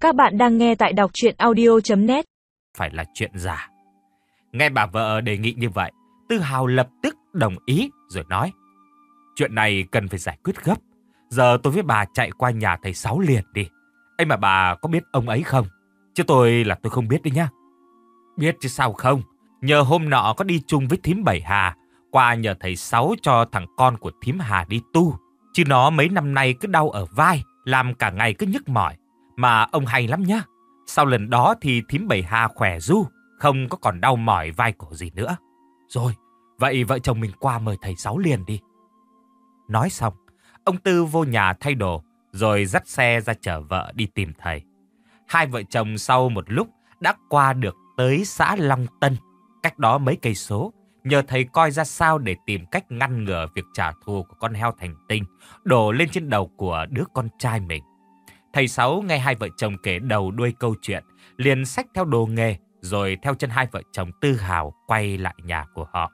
Các bạn đang nghe tại đọc truyện audio.net. Phải là chuyện giả. Nghe bà vợ đề nghị như vậy, Tư Hào lập tức đồng ý rồi nói: chuyện này cần phải giải quyết gấp. Giờ tôi với bà chạy qua nhà thầy Sáu liền đi. Ấy mà bà có biết ông ấy không? Chứ tôi không biết đấy nhá. Biết chứ sao không. Nhờ hôm nọ có đi chung với thím Bảy Hà, qua nhờ thầy Sáu cho thằng con của thím Hà đi tu. Chứ nó mấy năm nay cứ đau ở vai, làm cả ngày cứ nhức mỏi. Mà ông hay lắm nhá. Sau lần đó thì thím Bảy Hà khỏe ru, không có còn đau mỏi vai cổ gì nữa. Rồi, vậy vợ chồng mình qua mời thầy Sáu liền đi. Nói xong, ông Tư vô nhà thay đồ, rồi dắt xe ra chở vợ đi tìm thầy. Hai vợ chồng sau một lúc đã qua được tới xã Long Tân, cách đó mấy cây số, nhờ thầy coi ra sao để tìm cách ngăn ngừa việc trả thù của con heo thành tinh đổ lên trên đầu của đứa con trai mình. Thầy Sáu nghe hai vợ chồng kể đầu đuôi câu chuyện, liền xách theo đồ nghề, rồi theo chân hai vợ chồng Tư Hào quay lại nhà của họ.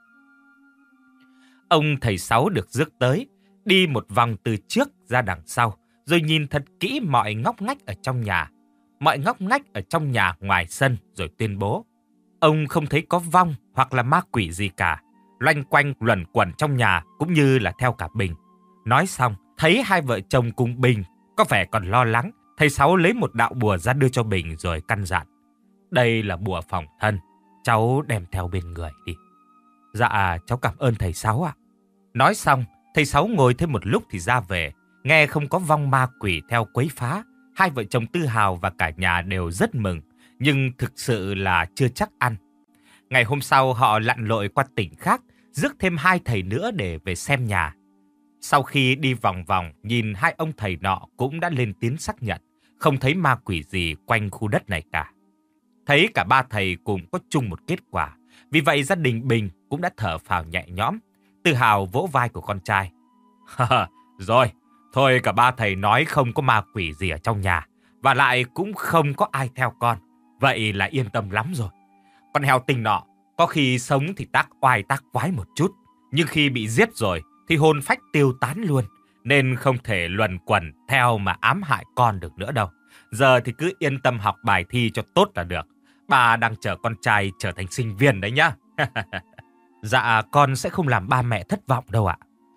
Ông thầy Sáu được rước tới, đi một vòng từ trước ra đằng sau, rồi nhìn thật kỹ mọi ngóc ngách ở trong nhà. Mọi ngóc ngách ở trong nhà ngoài sân, rồi tuyên bố: ông không thấy có vong hoặc là ma quỷ gì cả, loanh quanh luẩn quẩn trong nhà cũng như là theo cả Bình. Nói xong, thấy hai vợ chồng cùng Bình có vẻ còn lo lắng, thầy Sáu lấy một đạo bùa ra đưa cho Bình rồi căn dặn: đây là bùa phòng thân, cháu đem theo bên người đi. Dạ, cháu cảm ơn thầy Sáu ạ. Nói xong, thầy Sáu ngồi thêm một lúc thì ra về. Nghe không có vong ma quỷ theo quấy phá, hai vợ chồng Tư Hào và cả nhà đều rất mừng, nhưng thực sự là chưa chắc ăn. Ngày hôm sau họ lặn lội qua tỉnh khác, rước thêm hai thầy nữa để về xem nhà. Sau khi đi vòng vòng, nhìn hai ông thầy nọ cũng đã lên tiếng xác nhận không thấy ma quỷ gì quanh khu đất này cả. Thấy cả ba thầy cùng có chung một kết quả, vì vậy gia đình Bình cũng đã thở phào nhẹ nhõm. Tư Hào vỗ vai của con trai: rồi, thôi cả ba thầy nói không có ma quỷ gì ở trong nhà, và lại cũng không có ai theo con. Vậy là yên tâm lắm rồi. Con heo tinh nọ có khi sống thì tác oai tác quái một chút, nhưng khi bị giết rồi thì hồn phách tiêu tán luôn, nên không thể luẩn quẩn theo mà ám hại con được nữa đâu. Giờ thì cứ yên tâm học bài thi cho tốt là được. Bà đang chờ con trai trở thành sinh viên đấy nhá. Dạ, con sẽ không làm ba mẹ thất vọng đâu ạ.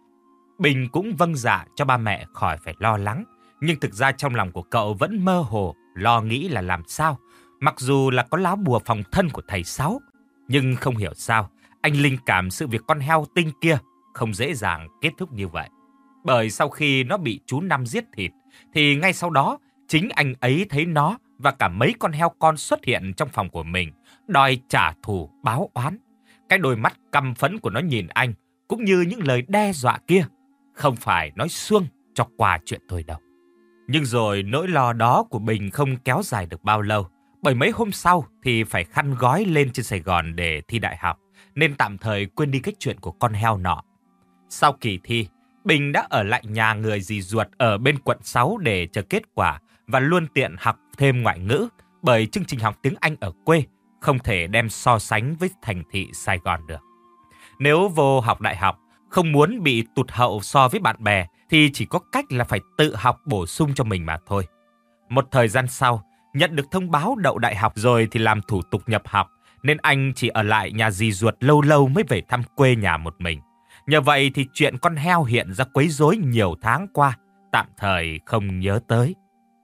Bình cũng vâng dạ cho ba mẹ khỏi phải lo lắng. Nhưng thực ra trong lòng của cậu vẫn mơ hồ, lo nghĩ là làm sao. Mặc dù là có lá bùa phòng thân của thầy Sáu, nhưng không hiểu sao anh linh cảm sự việc con heo tinh kia không dễ dàng kết thúc như vậy. Bởi sau khi nó bị chú Năm giết thịt, thì ngay sau đó chính anh ấy thấy nó và cả mấy con heo con xuất hiện trong phòng của mình, đòi trả thù báo oán. Cái đôi mắt căm phẫn của nó nhìn anh, cũng như những lời đe dọa kia, không phải nói suông cho qua chuyện thôi đâu. Nhưng rồi nỗi lo đó của Bình không kéo dài được bao lâu, bởi mấy hôm sau thì phải khăn gói lên trên Sài Gòn để thi đại học, nên tạm thời quên đi cái chuyện của con heo nọ. Sau kỳ thi, Bình đã ở lại nhà người dì ruột ở bên quận 6 để chờ kết quả và luôn tiện học thêm ngoại ngữ, bởi chương trình học tiếng Anh ở quê không thể đem so sánh với thành thị Sài Gòn được. Nếu vô học đại học, không muốn bị tụt hậu so với bạn bè thì chỉ có cách là phải tự học bổ sung cho mình mà thôi. Một thời gian sau, nhận được thông báo đậu đại học rồi thì làm thủ tục nhập học, nên anh chỉ ở lại nhà dì ruột lâu lâu mới về thăm quê nhà một mình. Nhờ vậy thì chuyện con heo hiện ra quấy rối nhiều tháng qua, tạm thời không nhớ tới.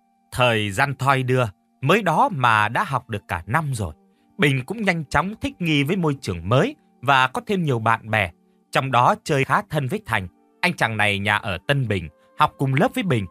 Thời gian thoi đưa, mới đó mà đã học được cả năm rồi. Bình cũng nhanh chóng thích nghi với môi trường mới và có thêm nhiều bạn bè. Trong đó chơi khá thân với Thành, anh chàng này nhà ở Tân Bình, học cùng lớp với Bình.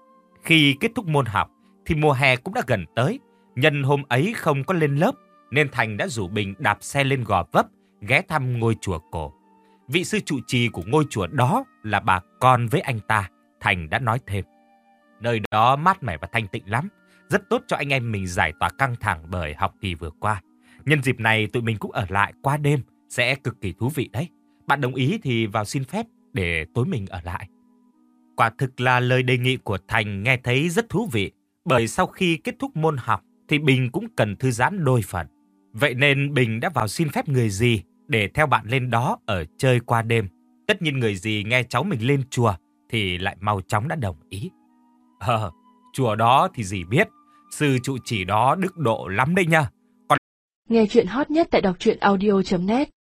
Khi kết thúc môn học thì mùa hè cũng đã gần tới. Nhân hôm ấy không có lên lớp, nên Thành đã rủ Bình đạp xe lên Gò Vấp, ghé thăm ngôi chùa cổ. Vị sư trụ trì của ngôi chùa đó là bà con với anh ta, Thành đã nói thêm. Nơi đó mát mẻ và thanh tịnh lắm, rất tốt cho anh em mình giải tỏa căng thẳng bởi học kỳ vừa qua. Nhân dịp này tụi mình cũng ở lại qua đêm, sẽ cực kỳ thú vị đấy. Bạn đồng ý thì vào xin phép để tối mình ở lại. Quả thực là lời đề nghị của Thành nghe thấy rất thú vị, bởi sau khi kết thúc môn học thì Bình cũng cần thư giãn đôi phần. Vậy nên Bình đã vào xin phép người dì để theo bạn lên đó ở chơi qua đêm. Tất nhiên người dì nghe cháu mình lên chùa thì lại mau chóng đã đồng ý. Chùa đó thì dì biết, Sư trụ trì đó đức độ lắm đấy nha. Nghe chuyện hot nhất tại đọc truyện audio.net